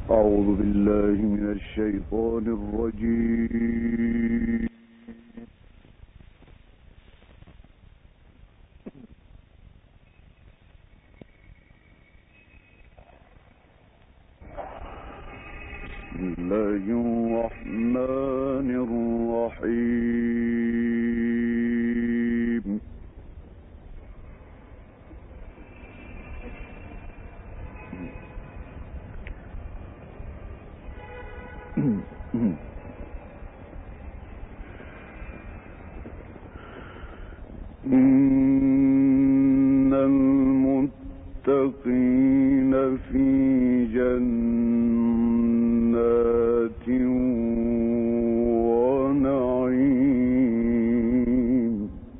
أعوذ بالله من الشيطان الرجيم. بسم الله الرحمن الرحيم. إن المتقين في جنات ونعيم.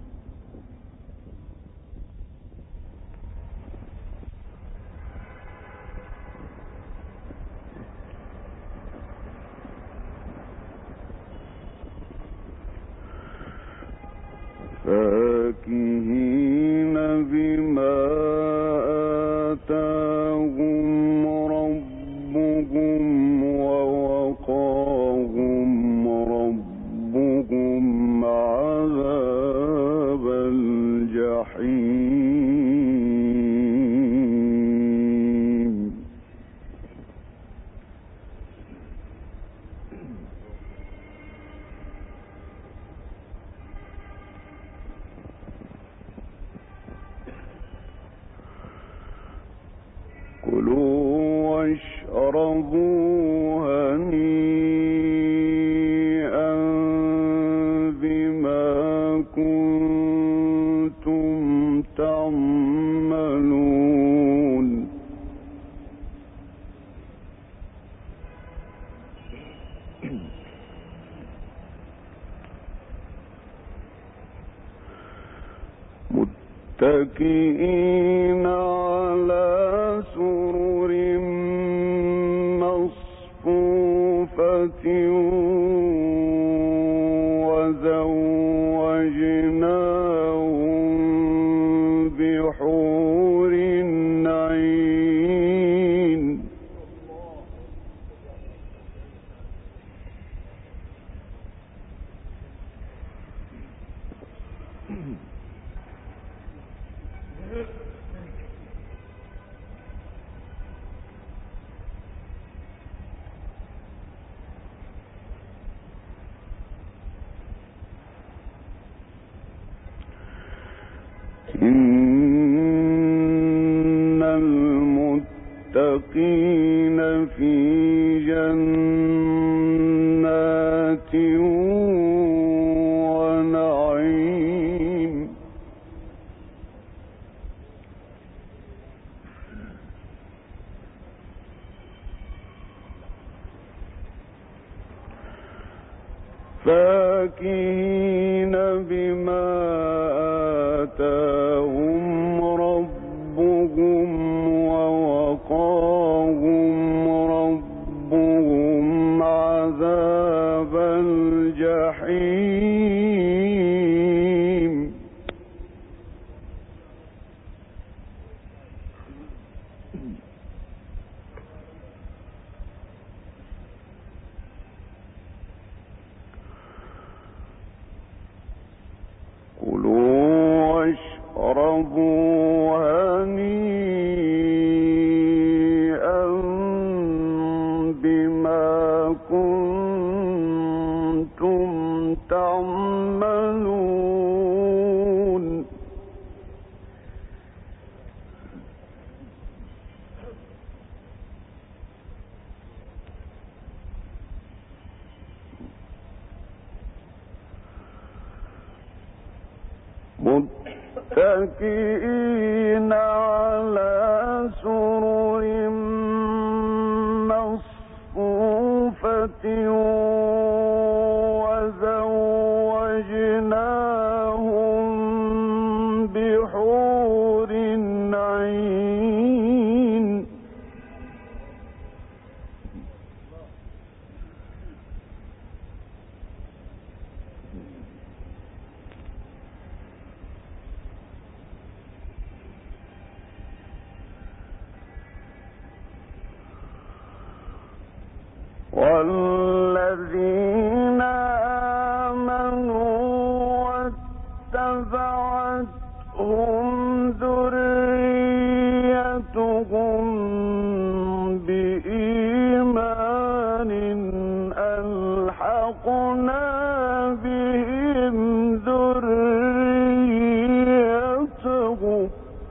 فاكهين بما آتاهم ربهم ووقاهم ربهم عذاب الجحيم. كلوا واشربوا هنيئا بما كنتم تعملون. متكئين على سرر مصفوفة وزوجناهم بحور عين. إن المتقين في جنات ونعيم. فاكهين بما آتاهم ربهم ووقاهم ربهم عذاب الجحيم. كلوا واشربوا هنيئا بما كنتم تعملون. متكئين على سرر مصفوفة وزوجناهم بحور عين. والذين آمنوا واتبعتهم ذريتهم بإيمان ألحقنا بهم ذريتهم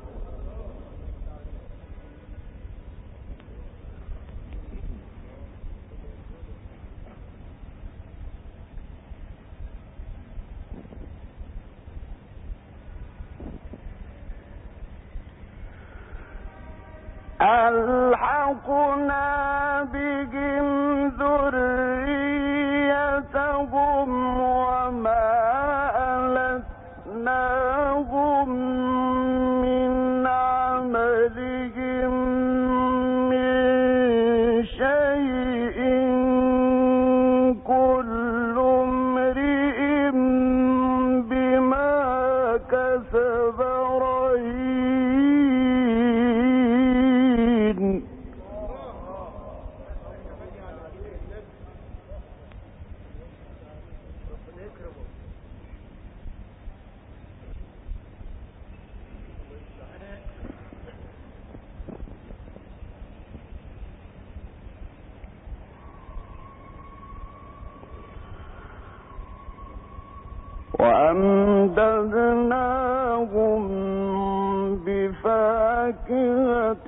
وما ألتناهم من عملهم من شيء كل امرئ بما كسب رهين وأمددناهم بفاكهة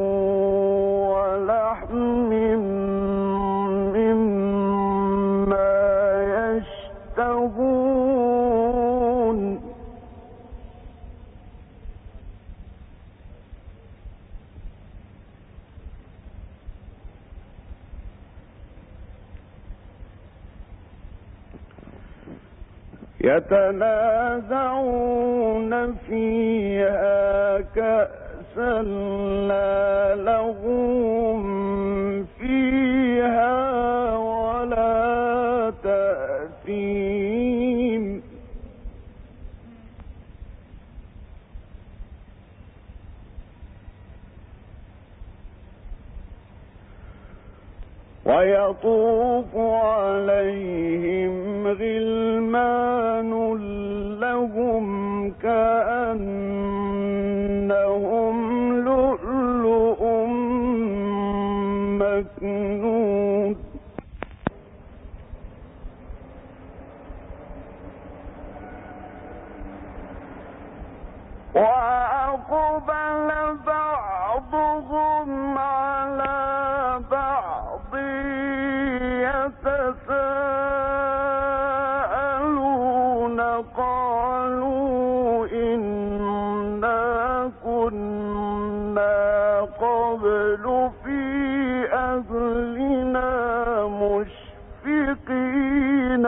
ولحم مما يشتهون يتنازعون فيها كأسا لا لغو فيها ولا تأثيم ويطوف عليهم غلمان لهم كأنهم لؤلؤ مكنون وأقبل بعضهم على بعض يتساءلون قالوا إنا كنا قبل في أهلنا مشفقين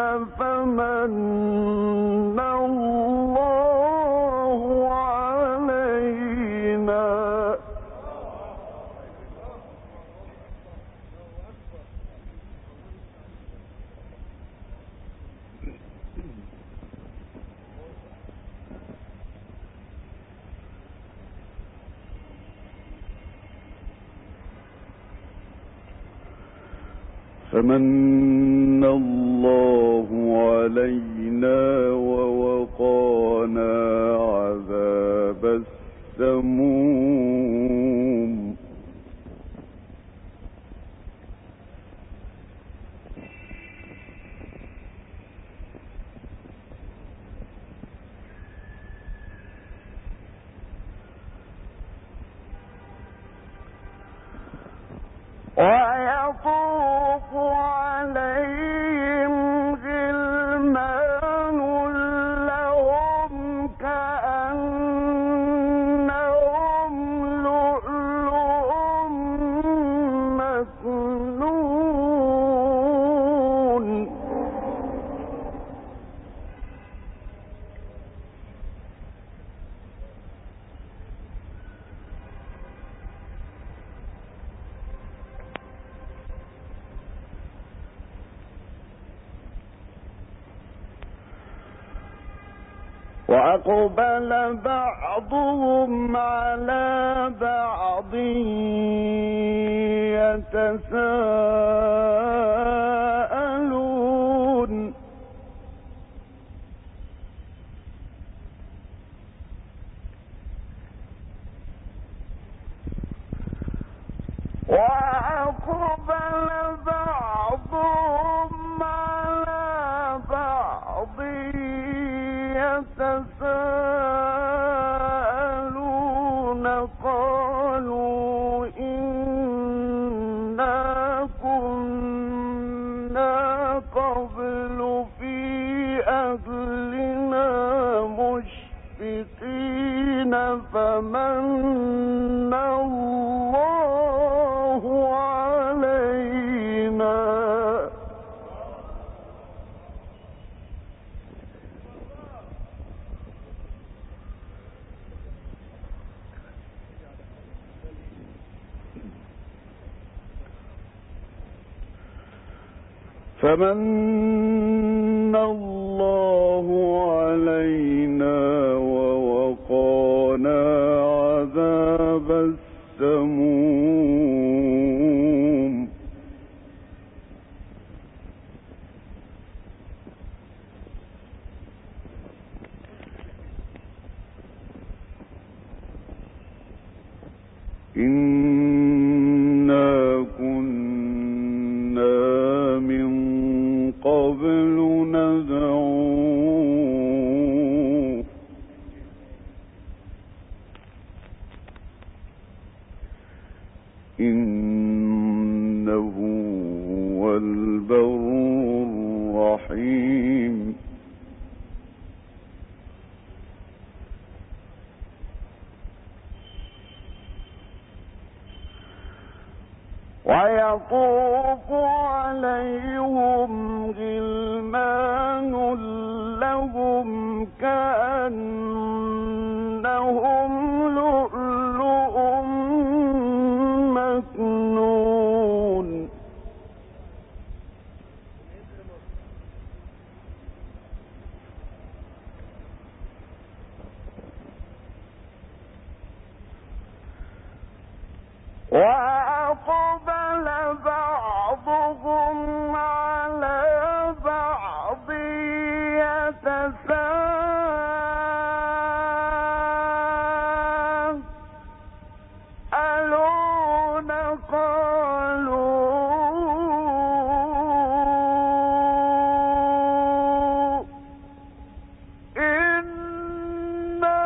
فمن الله علينا فمن الله علينا ووقانا عذاب السموم ويطوف عليهم غلمان لهم كأنهم لؤلؤ مكنون وأقبل بعضهم على بعض يتساءلون قالوا إنا كنا قبل في أهلنا مشفقين فمن الله علينا ووقانا عذاب السموم ويطوف عليهم غلمان لهم كأنهم لؤلؤ مكنون وأقبل بعضهم على بعض يتساءلون قالوا إنا كنا قبل في أهلنا مشفقين بعضهم على بعض يتساءلون قالوا إنا كنا قبل في أهلنا مشفقين فمن الله علينا فمن الله علينا ووقانا عذاب السموم إنا كنا من قبل ندعوه إنه هو البر الرحيم ويطوف عليهم غلمان لهم كأنهم لؤلؤ مكنون وأقبل بعضهم على بعض يتساءلون قالوا إنا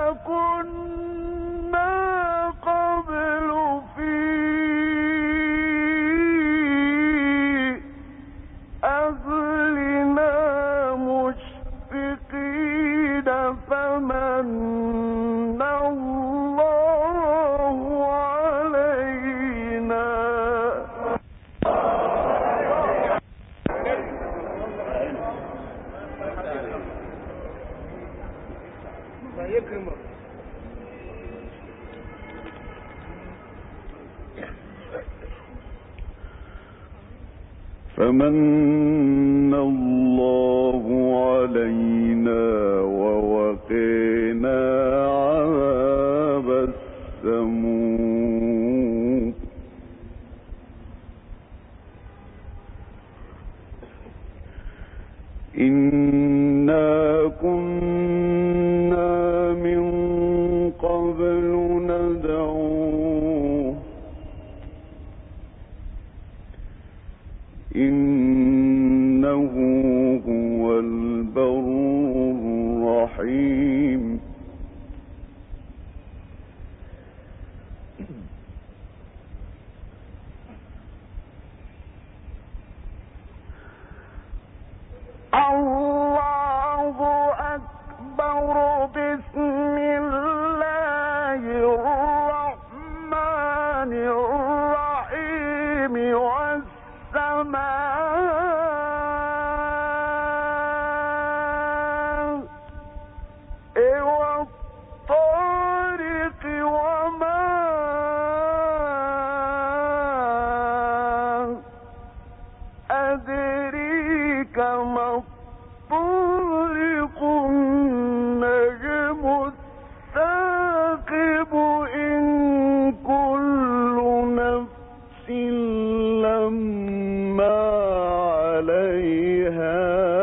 كنا قبل في أهلنا مشفقين فمن الله علينا فمن الله علينا ووقينا عذاب السموم إنا كنا من قبل ندعوه إنه هو البر الرحيم الله أكبر بسم الله الرحمن الرحيم والسماء والطارق وما أدريك ما الطارق النجم الثاقب إن كل نفس لما عليها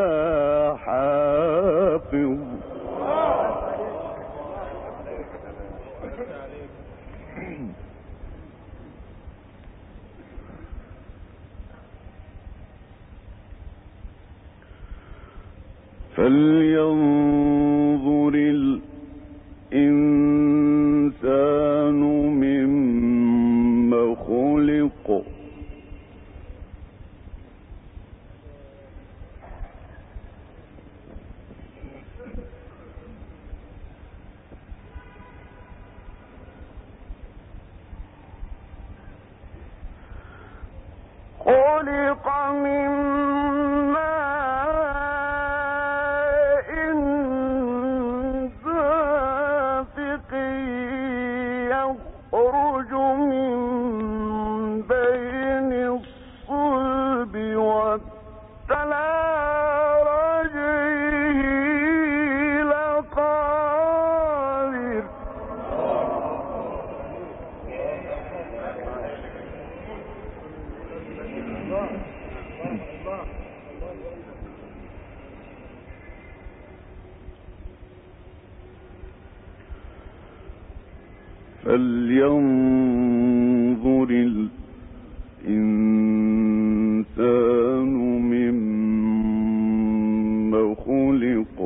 حافظ فلينظر الإنسان مما خلق خلق من ماء دافق يخرج من بين الصلب والترائب لقادر فلينظر الإنسان مما خلق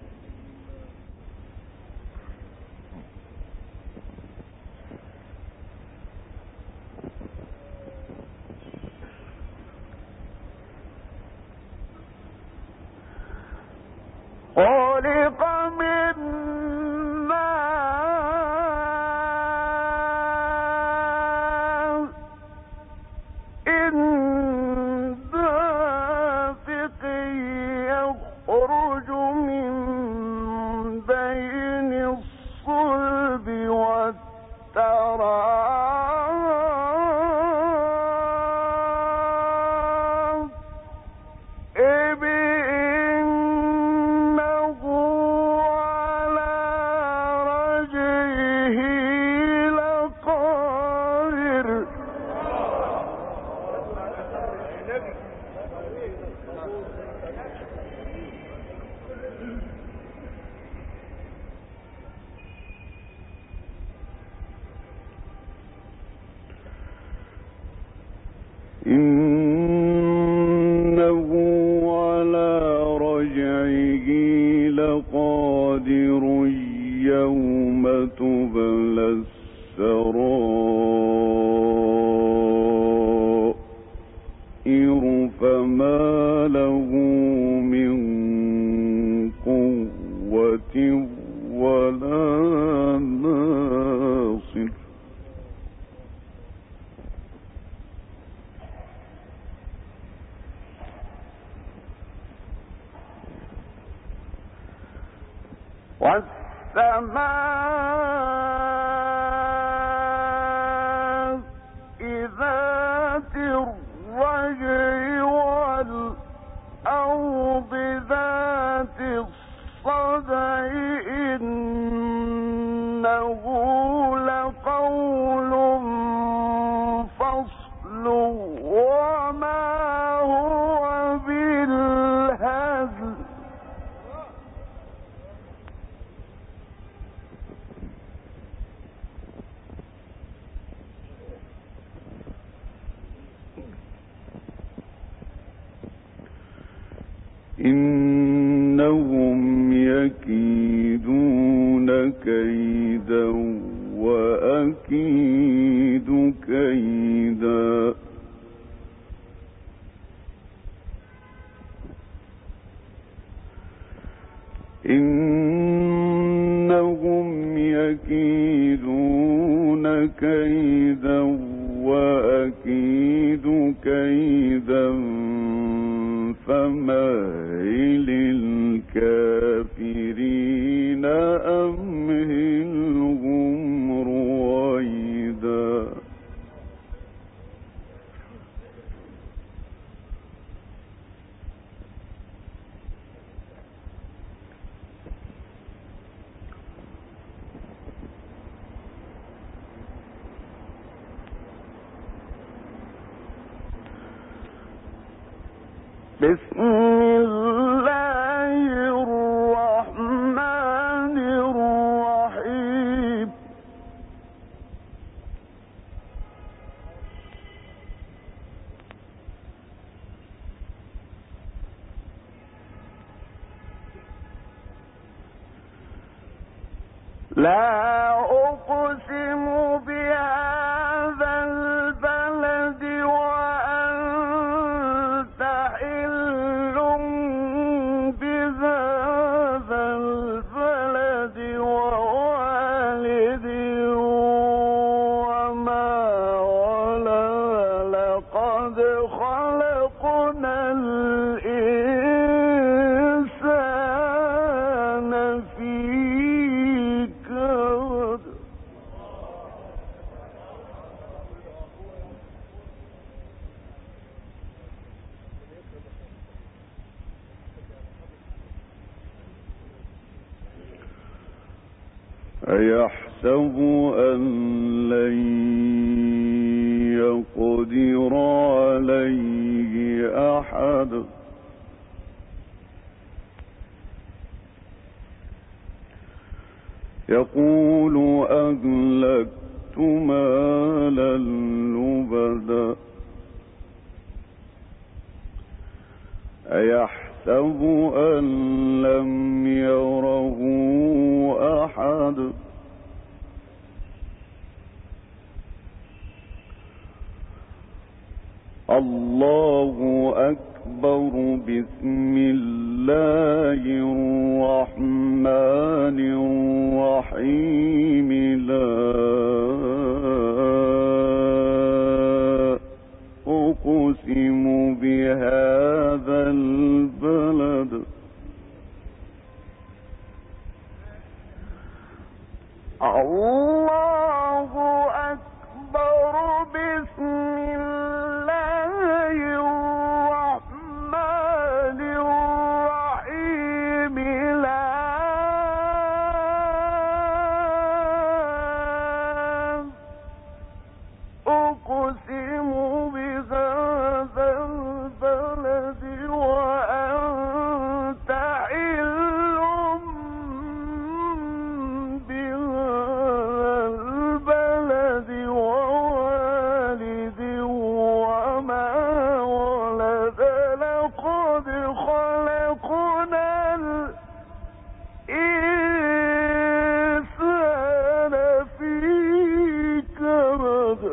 خلق من ماء دافق يخرج من بين الصلب والترائب إنه على رجعه لقادر إنه على رجعه لقادر يوم تبلى السرائر فما له من قوة ولا ناصر والسماء ذات الرجع والأرض ذات الصدع إنه لقول فصل وما هو بالهزل إنهم يكيدون كيدا وأكيد كيدا إنهم يكيدون كيدا وأكيد كيدا فمهل الكافرين أمهلهم رويدا بسم الله الرحمن الرحيم لا أقسم بهذا البلد وأنت حل بهذا البلد ووالد وما ولد لقد خلقنا الإنسان في كبد أيحسب أن لن يقدر عليه أحد يقول أهلكت مالا لبدا أيحسب أن لم يره أحد الله أكبر بسم الله الرحمن الرحيم لا أقسم بهذا البلد الله أكبر بسم الله الرحمن الرحيم لا أقسم بهذا البلد وأنت حل بهذا البلد ووالد وما ولد لقد خلقنا الإنسان في كبد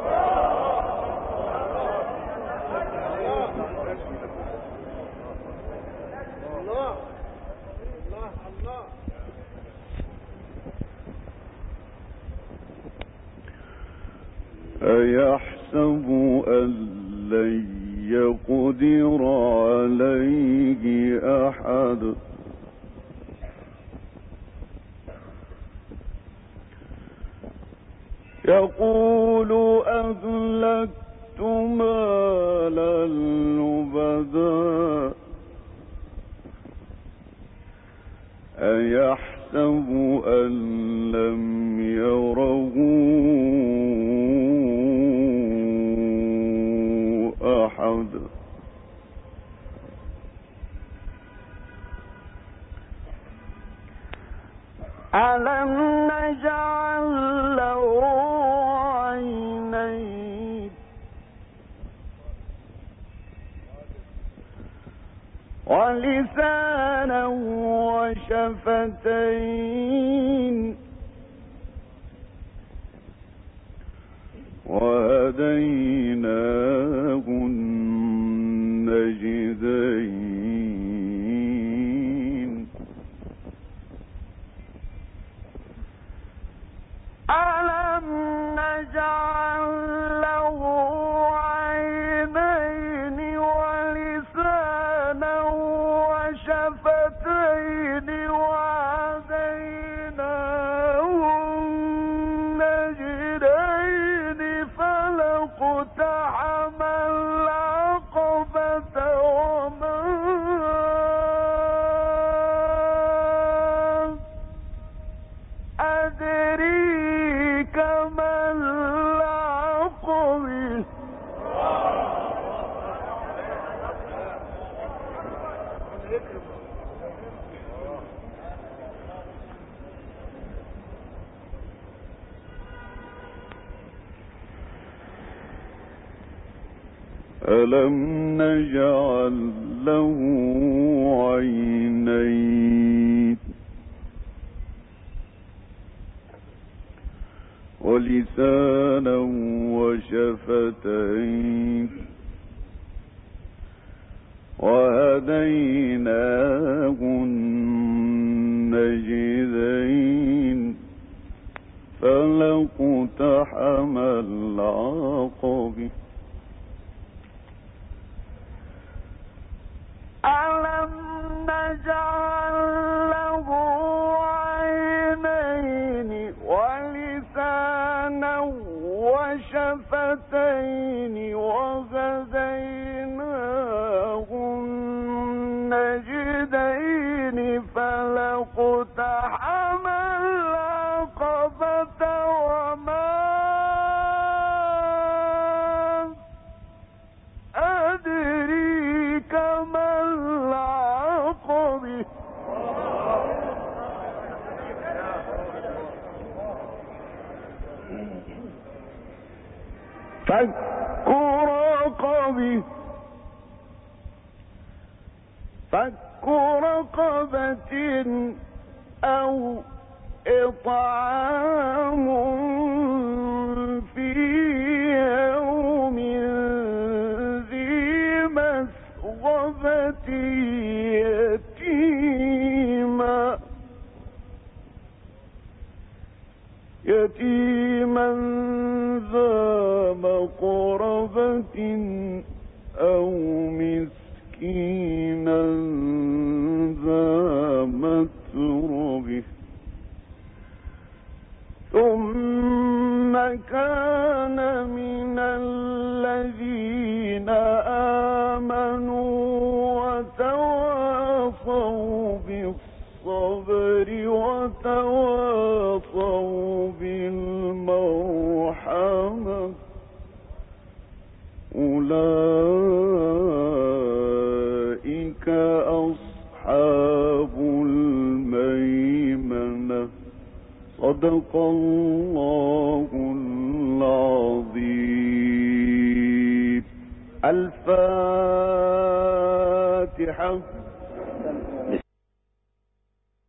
أيحسب أن لن يقدر عليه أحد يقول أهلكت مالا لبدا أيحسب أن لم يره أحد ألم نجعل له عينين ولسانا وشفتين وهديناه النجدين ألم نجعل له عينين ولسانا وشفتين وهديناه النجدين فلاقتحم العقبة وما أدريك ما العقبة ألم نجعل له عينين ولسانا وشفتين وهديناه النجدين فلا اقتحم العقبة ألم نجعل له عينين ولسانا وشفتين وهديناه النجدين فلا اقتحم العقبة وما أدريك ما العقبة فك رقبة أو إطعام في يوم ذي مسغبة يتيما ذا مقربة أو مسكينا ذا متربة ثم كان من الذين آمنوا وتواصوا بالصبر وتواصوا بالمرحمة أولئك أصحاب الميمنة صدق الله العظيم. الفاتحة.